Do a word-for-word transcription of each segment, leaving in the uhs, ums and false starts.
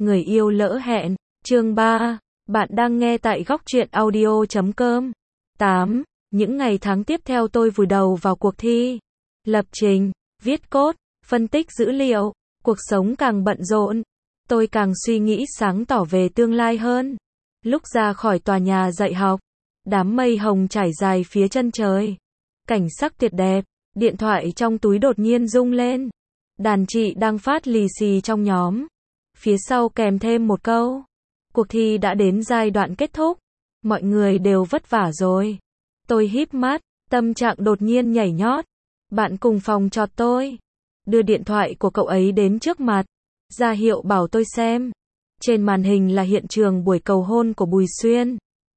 Người yêu lỡ hẹn, chương ba, bạn đang nghe tại góc truyện audio chấm com. tám. Những ngày tháng tiếp theo tôi vùi đầu vào cuộc thi. Lập trình, viết code, phân tích dữ liệu, cuộc sống càng bận rộn. Tôi càng suy nghĩ sáng tỏ về tương lai hơn. Lúc ra khỏi tòa nhà dạy học, đám mây hồng trải dài phía chân trời. Cảnh sắc tuyệt đẹp, điện thoại trong túi đột nhiên rung lên. Đàn chị đang phát lì xì trong nhóm. Phía sau kèm thêm một câu. Cuộc thi đã đến giai đoạn kết thúc. Mọi người đều vất vả rồi. Tôi híp mắt, tâm trạng đột nhiên nhảy nhót. Bạn cùng phòng chọt tôi. Đưa điện thoại của cậu ấy đến trước mặt. Ra hiệu bảo tôi xem. Trên màn hình là hiện trường buổi cầu hôn của Bùi Xuyên.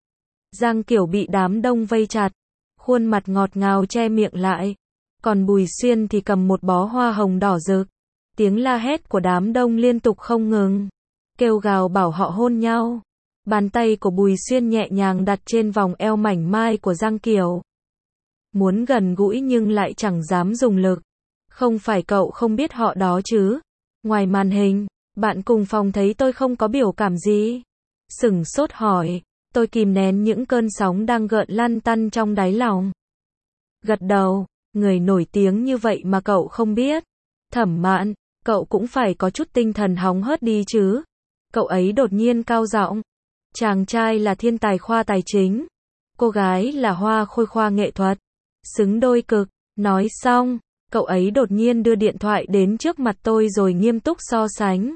Giang Kiểu bị đám đông vây chặt. Khuôn mặt ngọt ngào che miệng lại. Còn Bùi Xuyên thì cầm một bó hoa hồng đỏ rực. Tiếng la hét của đám đông liên tục không ngừng. Kêu gào bảo họ hôn nhau. Bàn tay của Bùi Xuyên nhẹ nhàng đặt trên vòng eo mảnh mai của Giang Kiểu. Muốn gần gũi nhưng lại chẳng dám dùng lực. Không phải cậu không biết họ đó chứ. Ngoài màn hình, bạn cùng phòng thấy tôi không có biểu cảm gì. Sửng sốt hỏi. Tôi kìm nén những cơn sóng đang gợn lăn tăn trong đáy lòng. Gật đầu. Người nổi tiếng như vậy mà cậu không biết. Thẩm Mạn, cậu cũng phải có chút tinh thần hóng hớt đi chứ. Cậu ấy đột nhiên cao giọng. Chàng trai là thiên tài khoa tài chính. Cô gái là hoa khôi khoa nghệ thuật. Xứng đôi cực. Nói xong, cậu ấy đột nhiên đưa điện thoại đến trước mặt tôi rồi nghiêm túc so sánh.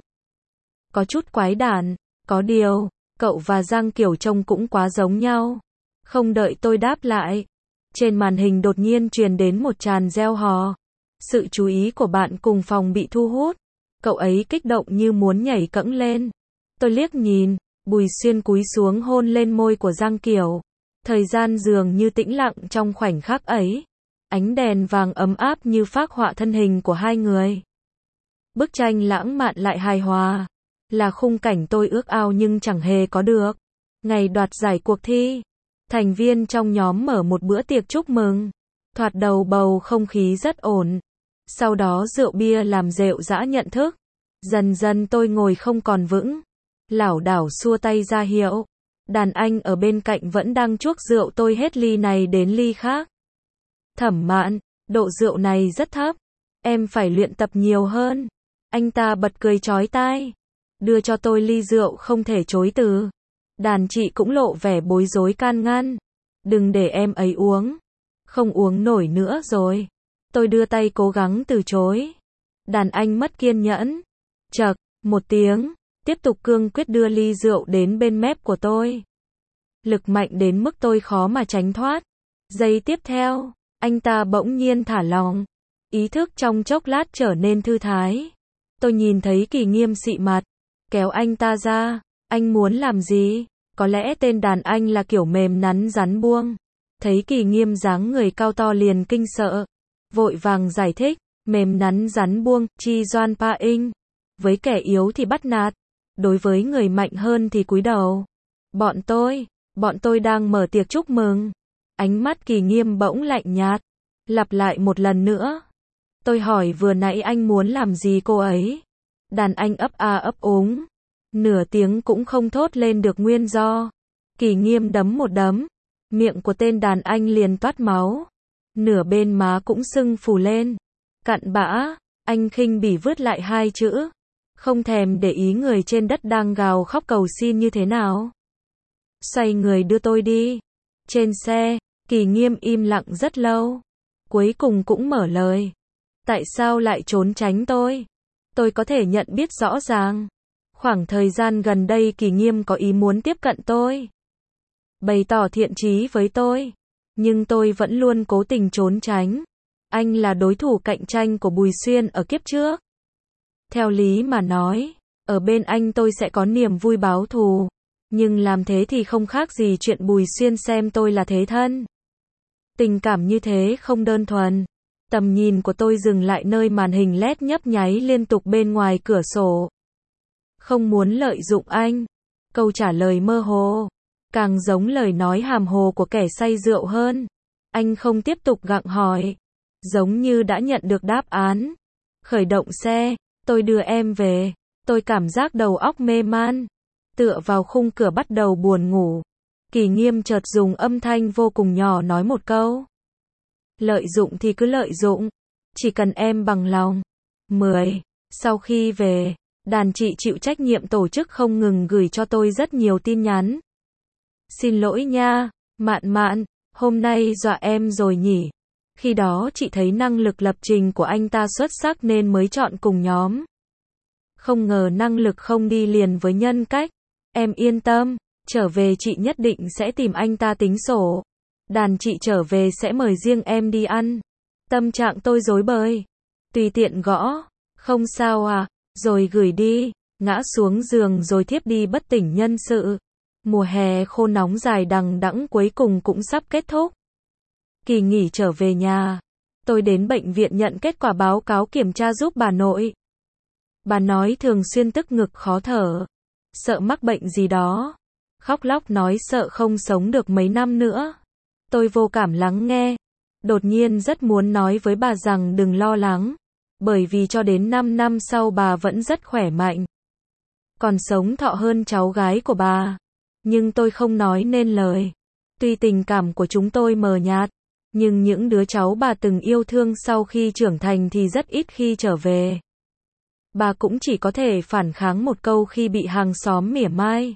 Có chút quái đản. Có điều, cậu và Giang Kiểu trông cũng quá giống nhau. Không đợi tôi đáp lại. Trên màn hình đột nhiên truyền đến một tràng reo hò. Sự chú ý của bạn cùng phòng bị thu hút. Cậu ấy kích động như muốn nhảy cẫng lên. Tôi liếc nhìn, Bùi Xuyên cúi xuống hôn lên môi của Giang Kiểu. Thời gian dường như tĩnh lặng trong khoảnh khắc ấy. Ánh đèn vàng ấm áp như phác họa thân hình của hai người. Bức tranh lãng mạn lại hài hòa. Là khung cảnh tôi ước ao nhưng chẳng hề có được. Ngày đoạt giải cuộc thi. Thành viên trong nhóm mở một bữa tiệc chúc mừng. Thoạt đầu bầu không khí rất ổn. Sau đó rượu bia làm rệu rã nhận thức. Dần dần tôi ngồi không còn vững. Lảo đảo xua tay ra hiệu. Đàn anh ở bên cạnh vẫn đang chuốc rượu tôi hết ly này đến ly khác. Thẩm Mạn, độ rượu này rất thấp. Em phải luyện tập nhiều hơn. Anh ta bật cười chói tai. Đưa cho tôi ly rượu không thể chối từ. Đàn chị cũng lộ vẻ bối rối can ngăn. Đừng để em ấy uống. Không uống nổi nữa rồi. Tôi đưa tay cố gắng từ chối. Đàn anh mất kiên nhẫn. Chậc, một tiếng. Tiếp tục cương quyết đưa ly rượu đến bên mép của tôi. Lực mạnh đến mức tôi khó mà tránh thoát. Giây tiếp theo, anh ta bỗng nhiên thả lỏng. Ý thức trong chốc lát trở nên thư thái. Tôi nhìn thấy Kỳ Nghiêm xị mặt. Kéo anh ta ra. Anh muốn làm gì? Có lẽ tên đàn anh là kiểu mềm nắn rắn buông. Thấy Kỳ Nghiêm dáng người cao to liền kinh sợ. Vội vàng giải thích. Mềm nắn rắn buông, chi doan pa inh. Với kẻ yếu thì bắt nạt. Đối với người mạnh hơn thì cúi đầu. Bọn tôi, bọn tôi đang mở tiệc chúc mừng. Ánh mắt Kỳ Nghiêm bỗng lạnh nhạt. Lặp lại một lần nữa. Tôi hỏi vừa nãy anh muốn làm gì cô ấy? Đàn anh ấp a ấp úng. Nửa tiếng cũng không thốt lên được nguyên do. Kỳ Nghiêm đấm một đấm. Miệng của tên đàn anh liền toát máu. Nửa bên má cũng sưng phù lên. Cặn bã, anh khinh bỉ vứt lại hai chữ. Không thèm để ý người trên đất đang gào khóc cầu xin như thế nào. Xoay người đưa tôi đi. Trên xe, Kỳ Nghiêm im lặng rất lâu. Cuối cùng cũng mở lời. Tại sao lại trốn tránh tôi? Tôi có thể nhận biết rõ ràng. Khoảng thời gian gần đây Kỳ Nghiêm có ý muốn tiếp cận tôi. Bày tỏ thiện chí với tôi. Nhưng tôi vẫn luôn cố tình trốn tránh. Anh là đối thủ cạnh tranh của Bùi Xuyên ở kiếp trước. Theo lý mà nói, ở bên anh tôi sẽ có niềm vui báo thù. Nhưng làm thế thì không khác gì chuyện Bùi Xuyên xem tôi là thế thân. Tình cảm như thế không đơn thuần. Tầm nhìn của tôi dừng lại nơi màn hình led nhấp nháy liên tục bên ngoài cửa sổ. Không muốn lợi dụng anh. Câu trả lời mơ hồ. Càng giống lời nói hàm hồ của kẻ say rượu hơn. Anh không tiếp tục gặng hỏi. Giống như đã nhận được đáp án. Khởi động xe. Tôi đưa em về. Tôi cảm giác đầu óc mê man, tựa vào khung cửa bắt đầu buồn ngủ. Kỳ Nghiêm chợt dùng âm thanh vô cùng nhỏ nói một câu. Lợi dụng thì cứ lợi dụng, chỉ cần em bằng lòng. mười. Sau khi về, đàn chị chịu trách nhiệm tổ chức không ngừng gửi cho tôi rất nhiều tin nhắn. Xin lỗi nha, Mạn Mạn, hôm nay dọa em rồi nhỉ. Khi đó chị thấy năng lực lập trình của anh ta xuất sắc nên mới chọn cùng nhóm. Không ngờ năng lực không đi liền với nhân cách. Em yên tâm, trở về chị nhất định sẽ tìm anh ta tính sổ. Đàn chị trở về sẽ mời riêng em đi ăn. Tâm trạng tôi rối bời. Tùy tiện gõ, không sao à, rồi gửi đi, ngã xuống giường rồi thiếp đi bất tỉnh nhân sự. Mùa hè khô nóng dài đằng đẵng cuối cùng cũng sắp kết thúc. Kỳ nghỉ trở về nhà. Tôi đến bệnh viện nhận kết quả báo cáo kiểm tra giúp bà nội. Bà nói thường xuyên tức ngực khó thở, sợ mắc bệnh gì đó. Khóc lóc nói sợ không sống được mấy năm nữa. Tôi vô cảm lắng nghe. Đột nhiên rất muốn nói với bà rằng đừng lo lắng. Bởi vì cho đến năm năm sau bà vẫn rất khỏe mạnh. Còn sống thọ hơn cháu gái của bà. Nhưng tôi không nói nên lời. Tuy tình cảm của chúng tôi mờ nhạt, nhưng những đứa cháu bà từng yêu thương sau khi trưởng thành thì rất ít khi trở về. Bà cũng chỉ có thể phản kháng một câu khi bị hàng xóm mỉa mai.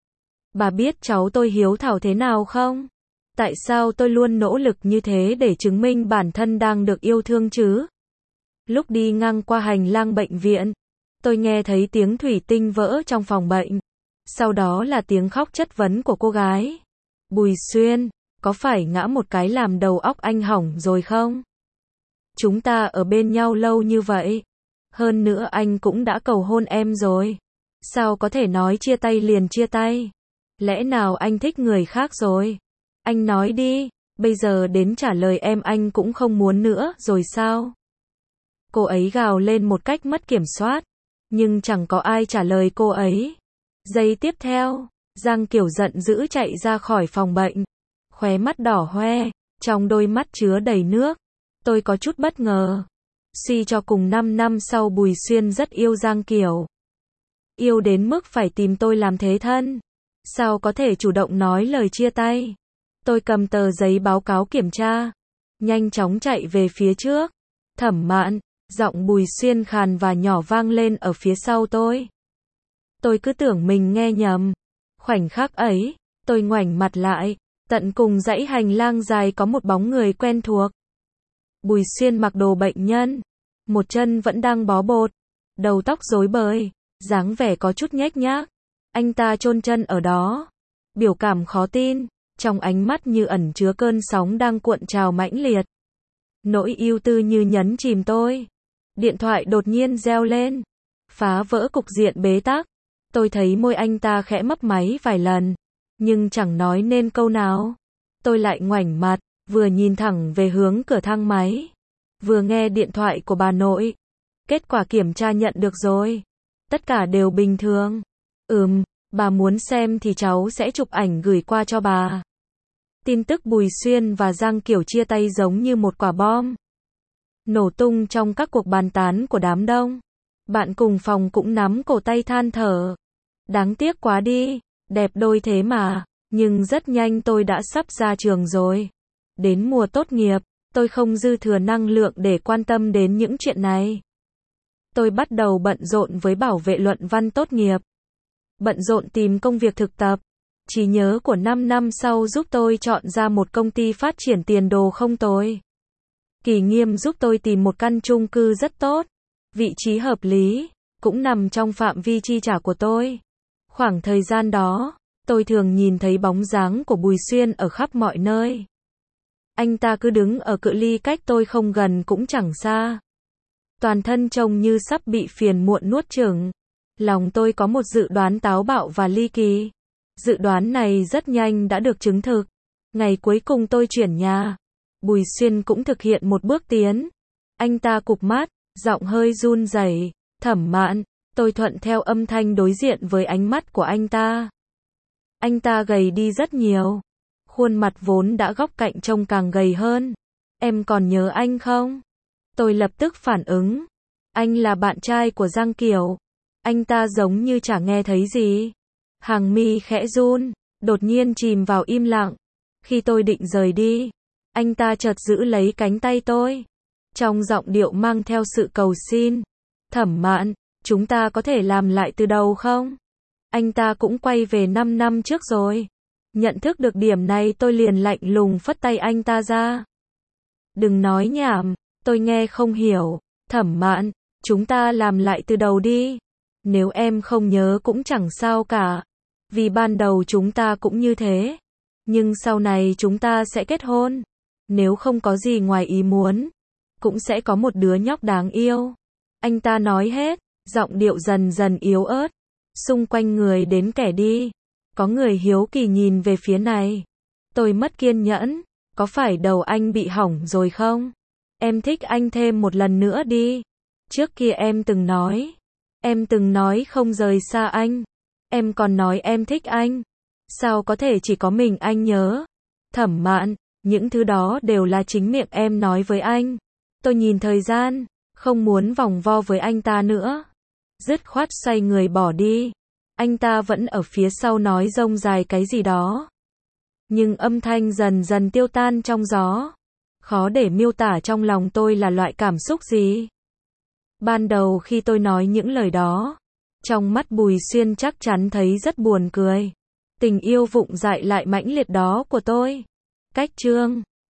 Bà biết cháu tôi hiếu thảo thế nào không? Tại sao tôi luôn nỗ lực như thế để chứng minh bản thân đang được yêu thương chứ? Lúc đi ngang qua hành lang bệnh viện, tôi nghe thấy tiếng thủy tinh vỡ trong phòng bệnh. Sau đó là tiếng khóc chất vấn của cô gái. Bùi Xuyên, có phải ngã một cái làm đầu óc anh hỏng rồi không? Chúng ta ở bên nhau lâu như vậy. Hơn nữa anh cũng đã cầu hôn em rồi. Sao có thể nói chia tay liền chia tay? Lẽ nào anh thích người khác rồi? Anh nói đi, bây giờ đến trả lời em anh cũng không muốn nữa rồi sao? Cô ấy gào lên một cách mất kiểm soát. Nhưng chẳng có ai trả lời cô ấy. Giây tiếp theo, Giang Kiều giận dữ chạy ra khỏi phòng bệnh. Khóe mắt đỏ hoe, trong đôi mắt chứa đầy nước. Tôi có chút bất ngờ. Suy cho cùng năm năm sau Bùi Xuyên rất yêu Giang Kiều. Yêu đến mức phải tìm tôi làm thế thân. Sao có thể chủ động nói lời chia tay? Tôi cầm tờ giấy báo cáo kiểm tra. Nhanh chóng chạy về phía trước. Thẩm Mạn, giọng Bùi Xuyên khàn và nhỏ vang lên ở phía sau tôi. Tôi cứ tưởng mình nghe nhầm. Khoảnh khắc ấy, tôi ngoảnh mặt lại. Tận cùng dãy hành lang dài có một bóng người quen thuộc. Bùi Xuyên mặc đồ bệnh nhân. Một chân vẫn đang bó bột. Đầu tóc rối bời. Dáng vẻ có chút nhếch nhác. Anh ta chôn chân ở đó. Biểu cảm khó tin. Trong ánh mắt như ẩn chứa cơn sóng đang cuộn trào mãnh liệt. Nỗi ưu tư như nhấn chìm tôi. Điện thoại đột nhiên reo lên. Phá vỡ cục diện bế tắc. Tôi thấy môi anh ta khẽ mấp máy vài lần. Nhưng chẳng nói nên câu nào. Tôi lại ngoảnh mặt, vừa nhìn thẳng về hướng cửa thang máy. Vừa nghe điện thoại của bà nội. Kết quả kiểm tra nhận được rồi. Tất cả đều bình thường. Ừm, bà muốn xem thì cháu sẽ chụp ảnh gửi qua cho bà. Tin tức Bùi Xuyên và Giang Kiều chia tay giống như một quả bom. Nổ tung trong các cuộc bàn tán của đám đông. Bạn cùng phòng cũng nắm cổ tay than thở. Đáng tiếc quá đi, đẹp đôi thế mà. Nhưng rất nhanh tôi đã sắp ra trường rồi. Đến mùa tốt nghiệp, tôi không dư thừa năng lượng để quan tâm đến những chuyện này. Tôi bắt đầu bận rộn với bảo vệ luận văn tốt nghiệp. Bận rộn tìm công việc thực tập. Trí nhớ của năm năm sau giúp tôi chọn ra một công ty phát triển tiền đồ không tồi. Kỳ Nghiêm giúp tôi tìm một căn chung cư rất tốt. Vị trí hợp lý, cũng nằm trong phạm vi chi trả của tôi. Khoảng thời gian đó, tôi thường nhìn thấy bóng dáng của Bùi Xuyên ở khắp mọi nơi. Anh ta cứ đứng ở cự ly cách tôi không gần cũng chẳng xa. Toàn thân trông như sắp bị phiền muộn nuốt chửng. Lòng tôi có một dự đoán táo bạo và ly kỳ. Dự đoán này rất nhanh đã được chứng thực. Ngày cuối cùng tôi chuyển nhà. Bùi Xuyên cũng thực hiện một bước tiến. Anh ta cụp mắt, giọng hơi run rẩy. Thẩm Mạn, tôi thuận theo âm thanh đối diện với ánh mắt của anh ta. Anh ta gầy đi rất nhiều. Khuôn mặt vốn đã góc cạnh trông càng gầy hơn. Em còn nhớ anh không? Tôi lập tức phản ứng. Anh là bạn trai của Giang Kiều. Anh ta giống như chả nghe thấy gì. Hàng mi khẽ run, đột nhiên chìm vào im lặng. Khi tôi định rời đi, anh ta chợt giữ lấy cánh tay tôi. Trong giọng điệu mang theo sự cầu xin. Thẩm Mạn, chúng ta có thể làm lại từ đầu không? Anh ta cũng quay về năm năm trước rồi. Nhận thức được điểm này tôi liền lạnh lùng phất tay anh ta ra. Đừng nói nhảm, tôi nghe không hiểu. Thẩm Mạn, chúng ta làm lại từ đầu đi. Nếu em không nhớ cũng chẳng sao cả. Vì ban đầu chúng ta cũng như thế. Nhưng sau này chúng ta sẽ kết hôn. Nếu không có gì ngoài ý muốn, cũng sẽ có một đứa nhóc đáng yêu. Anh ta nói hết, giọng điệu dần dần yếu ớt. Xung quanh người đến kẻ đi. Có người hiếu kỳ nhìn về phía này. Tôi mất kiên nhẫn. Có phải đầu anh bị hỏng rồi không? Em thích anh thêm một lần nữa đi. Trước kia em từng nói. Em từng nói không rời xa anh. Em còn nói em thích anh. Sao có thể chỉ có mình anh nhớ? Thẩm Mạn, những thứ đó đều là chính miệng em nói với anh. Tôi nhìn thời gian, không muốn vòng vo với anh ta nữa. Dứt khoát xoay người bỏ đi. Anh ta vẫn ở phía sau nói rông dài cái gì đó. Nhưng âm thanh dần dần tiêu tan trong gió. Khó để miêu tả trong lòng tôi là loại cảm xúc gì. Ban đầu khi tôi nói những lời đó, trong mắt Bùi Xuyên chắc chắn thấy rất buồn cười. Tình yêu vụng dại lại mãnh liệt đó của tôi. Cách chương